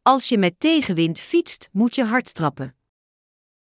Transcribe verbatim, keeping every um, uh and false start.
Als je met tegenwind fietst, moet je hard trappen.